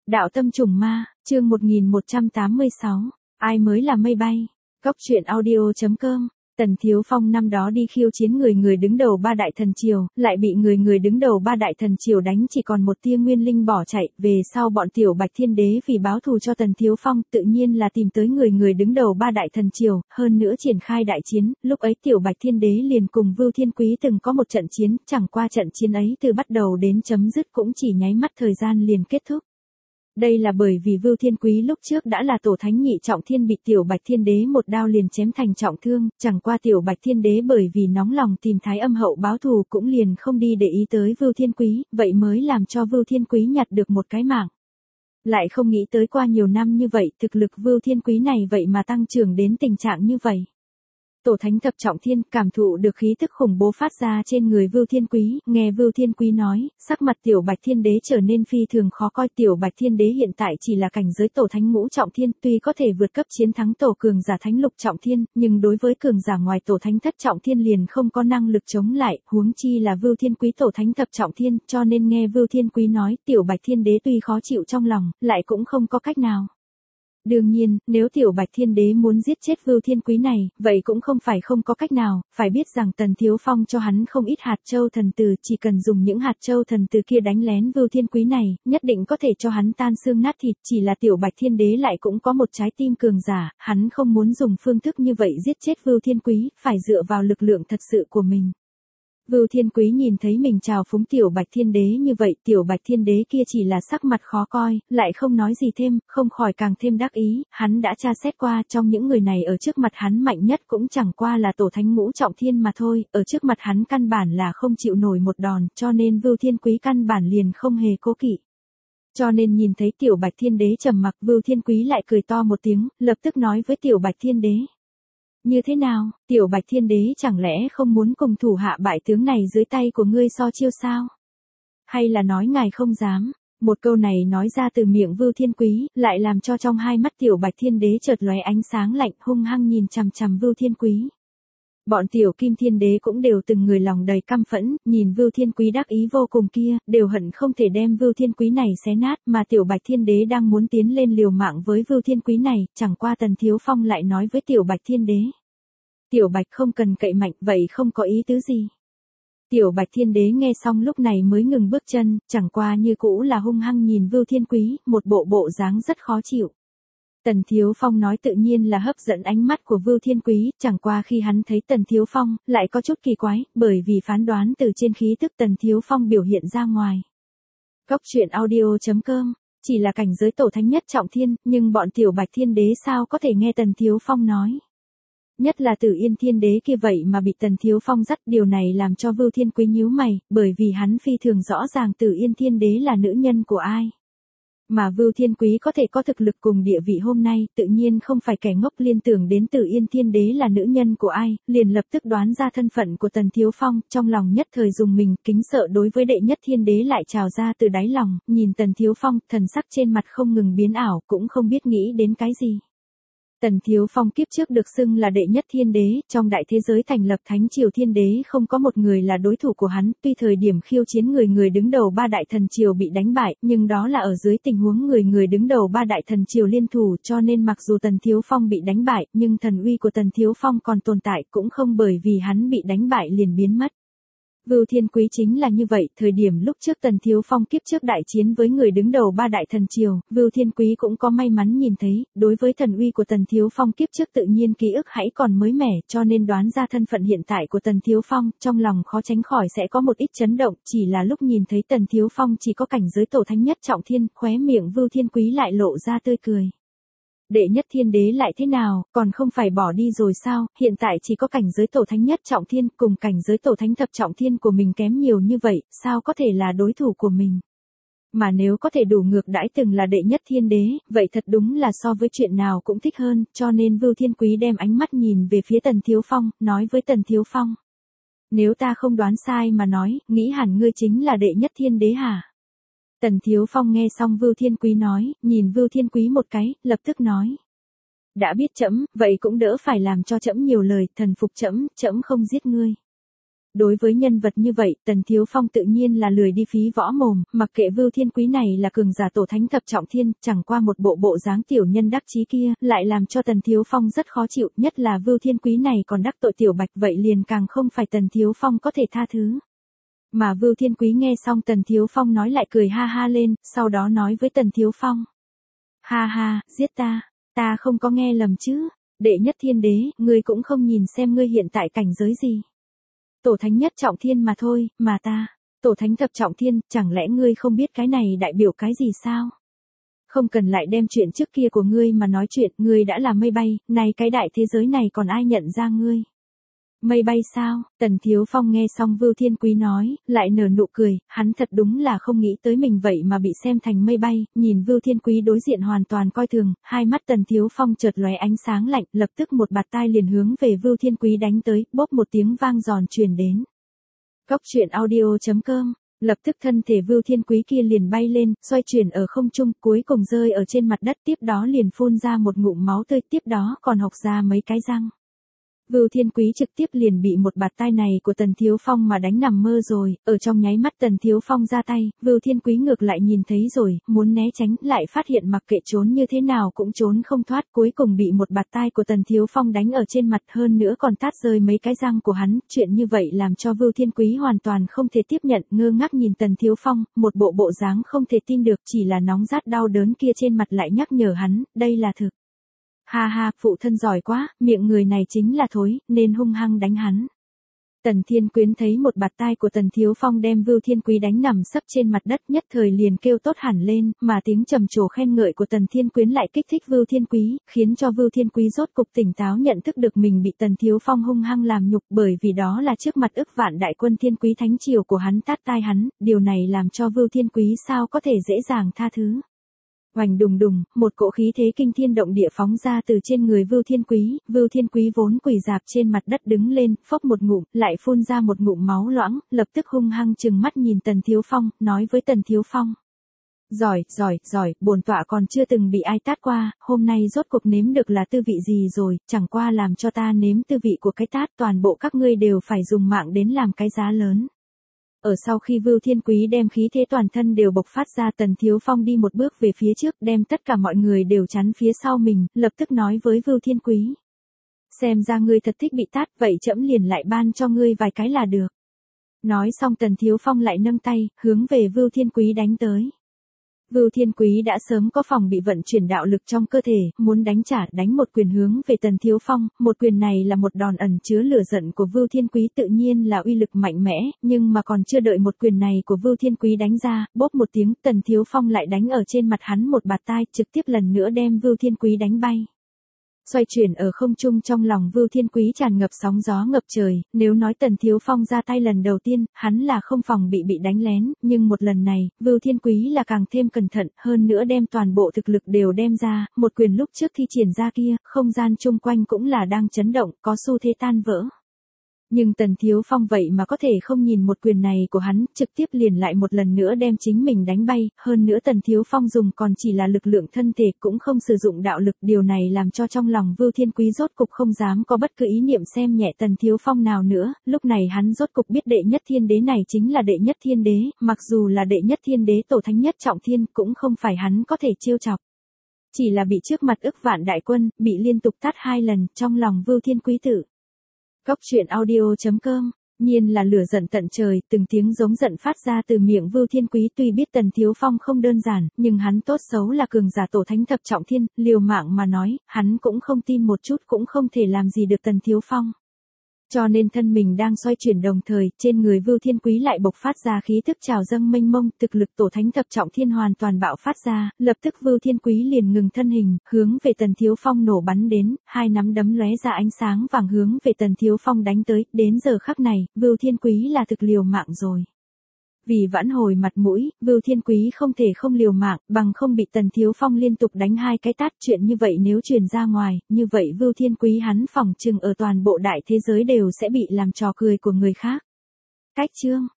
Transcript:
Đạo tâm trùng ma, chương 1186, ai mới là mây bay. Góc truyện audio.com. Tần Thiếu Phong năm đó đi khiêu chiến người đứng đầu ba đại thần triều, lại bị người đứng đầu ba đại thần triều đánh chỉ còn một tia nguyên linh bỏ chạy. Về sau bọn Tiểu Bạch Thiên Đế vì báo thù cho Tần Thiếu Phong, tự nhiên là tìm tới người đứng đầu ba đại thần triều, hơn nữa triển khai đại chiến. Lúc ấy Tiểu Bạch Thiên Đế liền cùng Vưu Thiên Quý từng có một trận chiến, chẳng qua trận chiến ấy từ bắt đầu đến chấm dứt cũng chỉ nháy mắt thời gian liền kết thúc. Đây là bởi vì Vưu Thiên Quý lúc trước đã là tổ thánh nhị trọng thiên, bị Tiểu Bạch Thiên Đế một đao liền chém thành trọng thương, chẳng qua Tiểu Bạch Thiên Đế bởi vì nóng lòng tìm Thái Âm hậu báo thù cũng liền không đi để ý tới Vưu Thiên Quý, vậy mới làm cho Vưu Thiên Quý nhặt được một cái mạng. Lại không nghĩ tới qua nhiều năm như vậy, thực lực Vưu Thiên Quý này vậy mà tăng trưởng đến tình trạng như vậy. Tổ thánh thập trọng thiên cảm thụ được khí tức khủng bố phát ra trên người Vưu Thiên Quý, nghe Vưu Thiên Quý nói, sắc mặt Tiểu Bạch Thiên Đế trở nên phi thường khó coi. Tiểu Bạch Thiên Đế hiện tại chỉ là cảnh giới tổ thánh ngũ trọng thiên, tuy có thể vượt cấp chiến thắng tổ cường giả thánh lục trọng thiên, nhưng đối với cường giả ngoài tổ thánh thất trọng thiên liền không có năng lực chống lại, huống chi là Vưu Thiên Quý tổ thánh thập trọng thiên, cho nên nghe Vưu Thiên Quý nói, Tiểu Bạch Thiên Đế tuy khó chịu trong lòng, lại cũng không có cách nào. Đương nhiên, nếu Tiểu Bạch Thiên Đế muốn giết chết Vưu Thiên Quý này, vậy cũng không phải không có cách nào, phải biết rằng Tần Thiếu Phong cho hắn không ít hạt châu thần từ, chỉ cần dùng những hạt châu thần từ kia đánh lén Vưu Thiên Quý này, nhất định có thể cho hắn tan xương nát thịt, chỉ là Tiểu Bạch Thiên Đế lại cũng có một trái tim cường giả, hắn không muốn dùng phương thức như vậy giết chết Vưu Thiên Quý, phải dựa vào lực lượng thật sự của mình. Vưu Thiên Quý nhìn thấy mình chào phúng Tiểu Bạch Thiên Đế như vậy, Tiểu Bạch Thiên Đế kia chỉ là sắc mặt khó coi, lại không nói gì thêm, không khỏi càng thêm đắc ý, hắn đã tra xét qua, trong những người này ở trước mặt hắn mạnh nhất cũng chẳng qua là tổ thánh ngũ trọng thiên mà thôi, ở trước mặt hắn căn bản là không chịu nổi một đòn, cho nên Vưu Thiên Quý căn bản liền không hề cố kỵ. Cho nên nhìn thấy Tiểu Bạch Thiên Đế trầm mặc, Vưu Thiên Quý lại cười to một tiếng, lập tức nói với Tiểu Bạch Thiên Đế. Như thế nào, Tiểu Bạch Thiên Đế chẳng lẽ không muốn cùng thủ hạ bại tướng này dưới tay của ngươi so chiêu sao? Hay là nói ngài không dám? Một câu này nói ra từ miệng Vưu Thiên Quý, lại làm cho trong hai mắt Tiểu Bạch Thiên Đế chợt lóe ánh sáng lạnh, hung hăng nhìn chằm chằm Vưu Thiên Quý. Bọn Tiểu Kim Thiên Đế cũng đều từng người lòng đầy căm phẫn, nhìn Vưu Thiên Quý đắc ý vô cùng kia, đều hận không thể đem Vưu Thiên Quý này xé nát, mà Tiểu Bạch Thiên Đế đang muốn tiến lên liều mạng với Vưu Thiên Quý này, chẳng qua Tần Thiếu Phong lại nói với Tiểu Bạch Thiên Đế. Tiểu Bạch không cần cậy mạnh, vậy không có ý tứ gì. Tiểu Bạch Thiên Đế nghe xong lúc này mới ngừng bước chân, chẳng qua như cũ là hung hăng nhìn Vưu Thiên Quý, một bộ dáng rất khó chịu. Tần Thiếu Phong nói tự nhiên là hấp dẫn ánh mắt của Vưu Thiên Quý, chẳng qua khi hắn thấy Tần Thiếu Phong, lại có chút kỳ quái, bởi vì phán đoán từ trên khí tức Tần Thiếu Phong biểu hiện ra ngoài. Góc truyện audio.com, chỉ là cảnh giới tổ thánh nhất trọng thiên, nhưng bọn Tiểu Bạch Thiên Đế sao có thể nghe Tần Thiếu Phong nói. Nhất là Tử Yên Thiên Đế kia vậy mà bị Tần Thiếu Phong dắt, điều này làm cho Vưu Thiên Quý nhíu mày, bởi vì hắn phi thường rõ ràng Tử Yên Thiên Đế là nữ nhân của ai. Mà Vưu Thiên Quý có thể có thực lực cùng địa vị hôm nay, tự nhiên không phải kẻ ngốc liên tưởng đến Tử Yên Thiên Đế là nữ nhân của ai, liền lập tức đoán ra thân phận của Tần Thiếu Phong, trong lòng nhất thời dùng mình, kính sợ đối với đệ nhất thiên đế lại trào ra từ đáy lòng, nhìn Tần Thiếu Phong, thần sắc trên mặt không ngừng biến ảo, cũng không biết nghĩ đến cái gì. Tần Thiếu Phong kiếp trước được xưng là đệ nhất thiên đế, trong đại thế giới thành lập thánh triều thiên đế không có một người là đối thủ của hắn, tuy thời điểm khiêu chiến người đứng đầu ba đại thần triều bị đánh bại, nhưng đó là ở dưới tình huống người đứng đầu ba đại thần triều liên thủ, cho nên mặc dù Tần Thiếu Phong bị đánh bại, nhưng thần uy của Tần Thiếu Phong còn tồn tại, cũng không bởi vì hắn bị đánh bại liền biến mất. Vưu Thiên Quý chính là như vậy, thời điểm lúc trước Tần Thiếu Phong kiếp trước đại chiến với người đứng đầu ba đại thần triều, Vưu Thiên Quý cũng có may mắn nhìn thấy, đối với thần uy của Tần Thiếu Phong kiếp trước tự nhiên ký ức hãy còn mới mẻ, cho nên đoán ra thân phận hiện tại của Tần Thiếu Phong, trong lòng khó tránh khỏi sẽ có một ít chấn động, chỉ là lúc nhìn thấy Tần Thiếu Phong chỉ có cảnh giới tổ thánh nhất trọng thiên, khóe miệng Vưu Thiên Quý lại lộ ra tươi cười. Đệ nhất thiên đế lại thế nào, còn không phải bỏ đi rồi sao, hiện tại chỉ có cảnh giới tổ thánh nhất trọng thiên, cùng cảnh giới tổ thánh thập trọng thiên của mình kém nhiều như vậy, sao có thể là đối thủ của mình. Mà nếu có thể đủ ngược đãi từng là đệ nhất thiên đế, vậy thật đúng là so với chuyện nào cũng thích hơn, cho nên Vưu Thiên Quý đem ánh mắt nhìn về phía Tần Thiếu Phong, nói với Tần Thiếu Phong. Nếu ta không đoán sai mà nói, nghĩ hẳn ngươi chính là đệ nhất thiên đế hả? Tần Thiếu Phong nghe xong Vưu Thiên Quý nói, nhìn Vưu Thiên Quý một cái, lập tức nói. Đã biết trẫm, vậy cũng đỡ phải làm cho trẫm nhiều lời, thần phục trẫm, trẫm không giết ngươi. Đối với nhân vật như vậy, Tần Thiếu Phong tự nhiên là lười đi phí võ mồm, mặc kệ Vưu Thiên Quý này là cường giả tổ thánh thập trọng thiên, chẳng qua một bộ dáng tiểu nhân đắc chí kia, lại làm cho Tần Thiếu Phong rất khó chịu, nhất là Vưu Thiên Quý này còn đắc tội Tiểu Bạch, vậy liền càng không phải Tần Thiếu Phong có thể tha thứ. Mà Vưu Thiên Quý nghe xong Tần Thiếu Phong nói lại cười ha ha lên, sau đó nói với Tần Thiếu Phong. Ha ha, giết ta không có nghe lầm chứ, đệ nhất thiên đế, ngươi cũng không nhìn xem ngươi hiện tại cảnh giới gì. Tổ thánh nhất trọng thiên mà thôi, mà ta, tổ thánh thập trọng thiên, chẳng lẽ ngươi không biết cái này đại biểu cái gì sao? Không cần lại đem chuyện trước kia của ngươi mà nói chuyện, ngươi đã là mây bay, này cái đại thế giới này còn ai nhận ra ngươi? Mây bay sao? Tần Thiếu Phong nghe xong Vưu Thiên Quý nói, lại nở nụ cười, hắn thật đúng là không nghĩ tới mình vậy mà bị xem thành mây bay, nhìn Vưu Thiên Quý đối diện hoàn toàn coi thường, hai mắt Tần Thiếu Phong chợt lóe ánh sáng lạnh, lập tức một bạt tai liền hướng về Vưu Thiên Quý đánh tới, bốp một tiếng vang giòn truyền đến. Góc truyện audio.com. Lập tức thân thể Vưu Thiên Quý kia liền bay lên, xoay chuyển ở không trung, cuối cùng rơi ở trên mặt đất, tiếp đó liền phun ra một ngụm máu tươi, tiếp đó còn hộc ra mấy cái răng. Vưu Thiên Quý trực tiếp liền bị một bạt tai này của Tần Thiếu Phong mà đánh nằm mơ rồi, ở trong nháy mắt Tần Thiếu Phong ra tay, Vưu Thiên Quý ngược lại nhìn thấy rồi, muốn né tránh, lại phát hiện mặc kệ trốn như thế nào cũng trốn không thoát, cuối cùng bị một bạt tai của Tần Thiếu Phong đánh ở trên mặt, hơn nữa còn tát rơi mấy cái răng của hắn, chuyện như vậy làm cho Vưu Thiên Quý hoàn toàn không thể tiếp nhận, ngơ ngác nhìn Tần Thiếu Phong, một bộ dáng không thể tin được, chỉ là nóng rát đau đớn kia trên mặt lại nhắc nhở hắn, đây là thực. Ha ha, phụ thân giỏi quá, miệng người này chính là thối, nên hung hăng đánh hắn. Tần Thiên Quyến thấy một bạt tai của Tần Thiếu Phong đem Vưu Thiên Quý đánh nằm sấp trên mặt đất, nhất thời liền kêu tốt hẳn lên, mà tiếng trầm trồ khen ngợi của Tần Thiên Quyến lại kích thích Vưu Thiên Quý, khiến cho Vưu Thiên Quý rốt cục tỉnh táo nhận thức được mình bị Tần Thiếu Phong hung hăng làm nhục, bởi vì đó là trước mặt ức vạn đại quân Thiên Quý thánh triều của hắn tát tai hắn, điều này làm cho Vưu Thiên Quý sao có thể dễ dàng tha thứ. Oành đùng đùng, một cỗ khí thế kinh thiên động địa phóng ra từ trên người Vưu Thiên Quý vốn quỳ rạp trên mặt đất đứng lên, phốc một ngụm, lại phun ra một ngụm máu loãng, lập tức hung hăng trừng mắt nhìn Tần Thiếu Phong, nói với Tần Thiếu Phong. Giỏi, bổn tọa còn chưa từng bị ai tát qua, hôm nay rốt cuộc nếm được là tư vị gì rồi, chẳng qua làm cho ta nếm tư vị của cái tát, toàn bộ các ngươi đều phải dùng mạng đến làm cái giá lớn. Ở sau khi Vưu Thiên Quý đem khí thế toàn thân đều bộc phát ra, Tần Thiếu Phong đi một bước về phía trước, đem tất cả mọi người đều chắn phía sau mình, lập tức nói với Vưu Thiên Quý. Xem ra ngươi thật thích bị tát, vậy trẫm liền lại ban cho ngươi vài cái là được. Nói xong Tần Thiếu Phong lại nâng tay, hướng về Vưu Thiên Quý đánh tới. Vưu Thiên Quý đã sớm có phòng bị vận chuyển đạo lực trong cơ thể, muốn đánh một quyền hướng về Tần Thiếu Phong, một quyền này là một đòn ẩn chứa lửa giận của Vưu Thiên Quý, tự nhiên là uy lực mạnh mẽ, nhưng mà còn chưa đợi một quyền này của Vưu Thiên Quý đánh ra, bốp một tiếng, Tần Thiếu Phong lại đánh ở trên mặt hắn một bạt tai, trực tiếp lần nữa đem Vưu Thiên Quý đánh bay. Xoay chuyển ở không trung, trong lòng Vưu Thiên Quý tràn ngập sóng gió ngập trời, nếu nói Tần Thiếu Phong ra tay lần đầu tiên, hắn là không phòng bị đánh lén, nhưng một lần này, Vưu Thiên Quý là càng thêm cẩn thận, hơn nữa đem toàn bộ thực lực đều đem ra, một quyền lúc trước thi triển ra kia, không gian chung quanh cũng là đang chấn động, có xu thế tan vỡ. Nhưng Tần Thiếu Phong vậy mà có thể không nhìn một quyền này của hắn, trực tiếp liền lại một lần nữa đem chính mình đánh bay, hơn nữa Tần Thiếu Phong dùng còn chỉ là lực lượng thân thể, cũng không sử dụng đạo lực, điều này làm cho trong lòng Vưu Thiên Quý rốt cục không dám có bất cứ ý niệm xem nhẹ Tần Thiếu Phong nào nữa, lúc này hắn rốt cục biết đệ nhất thiên đế này chính là đệ nhất thiên đế, mặc dù là đệ nhất thiên đế tổ thánh nhất trọng thiên, cũng không phải hắn có thể trêu chọc. Chỉ là bị trước mặt ức vạn đại quân, bị liên tục tát 2 lần, trong lòng Vưu Thiên Quý tự. Góc truyện audio.com, nhiên là lửa giận tận trời, từng tiếng giống giận phát ra từ miệng Vưu Thiên Quý, tuy biết Tần Thiếu Phong không đơn giản, nhưng hắn tốt xấu là cường giả tổ thánh thập trọng thiên, liều mạng mà nói, hắn cũng không tin một chút cũng không thể làm gì được Tần Thiếu Phong. Cho nên thân mình đang xoay chuyển đồng thời, trên người Vưu Thiên Quý lại bộc phát ra khí thức trào dâng mênh mông, thực lực tổ thánh thập trọng thiên hoàn toàn bạo phát ra, lập tức Vưu Thiên Quý liền ngừng thân hình, hướng về Tần Thiếu Phong nổ bắn đến, hai nắm đấm lóe ra ánh sáng vàng hướng về Tần Thiếu Phong đánh tới, đến giờ khắc này, Vưu Thiên Quý là thực liều mạng rồi. Vì vãn hồi mặt mũi, Vưu Thiên Quý không thể không liều mạng, bằng không bị Tần Thiếu Phong liên tục đánh 2 cái tát, chuyện như vậy nếu truyền ra ngoài, như vậy Vưu Thiên Quý hắn phỏng chừng ở toàn bộ đại thế giới đều sẽ bị làm trò cười của người khác. Cách chương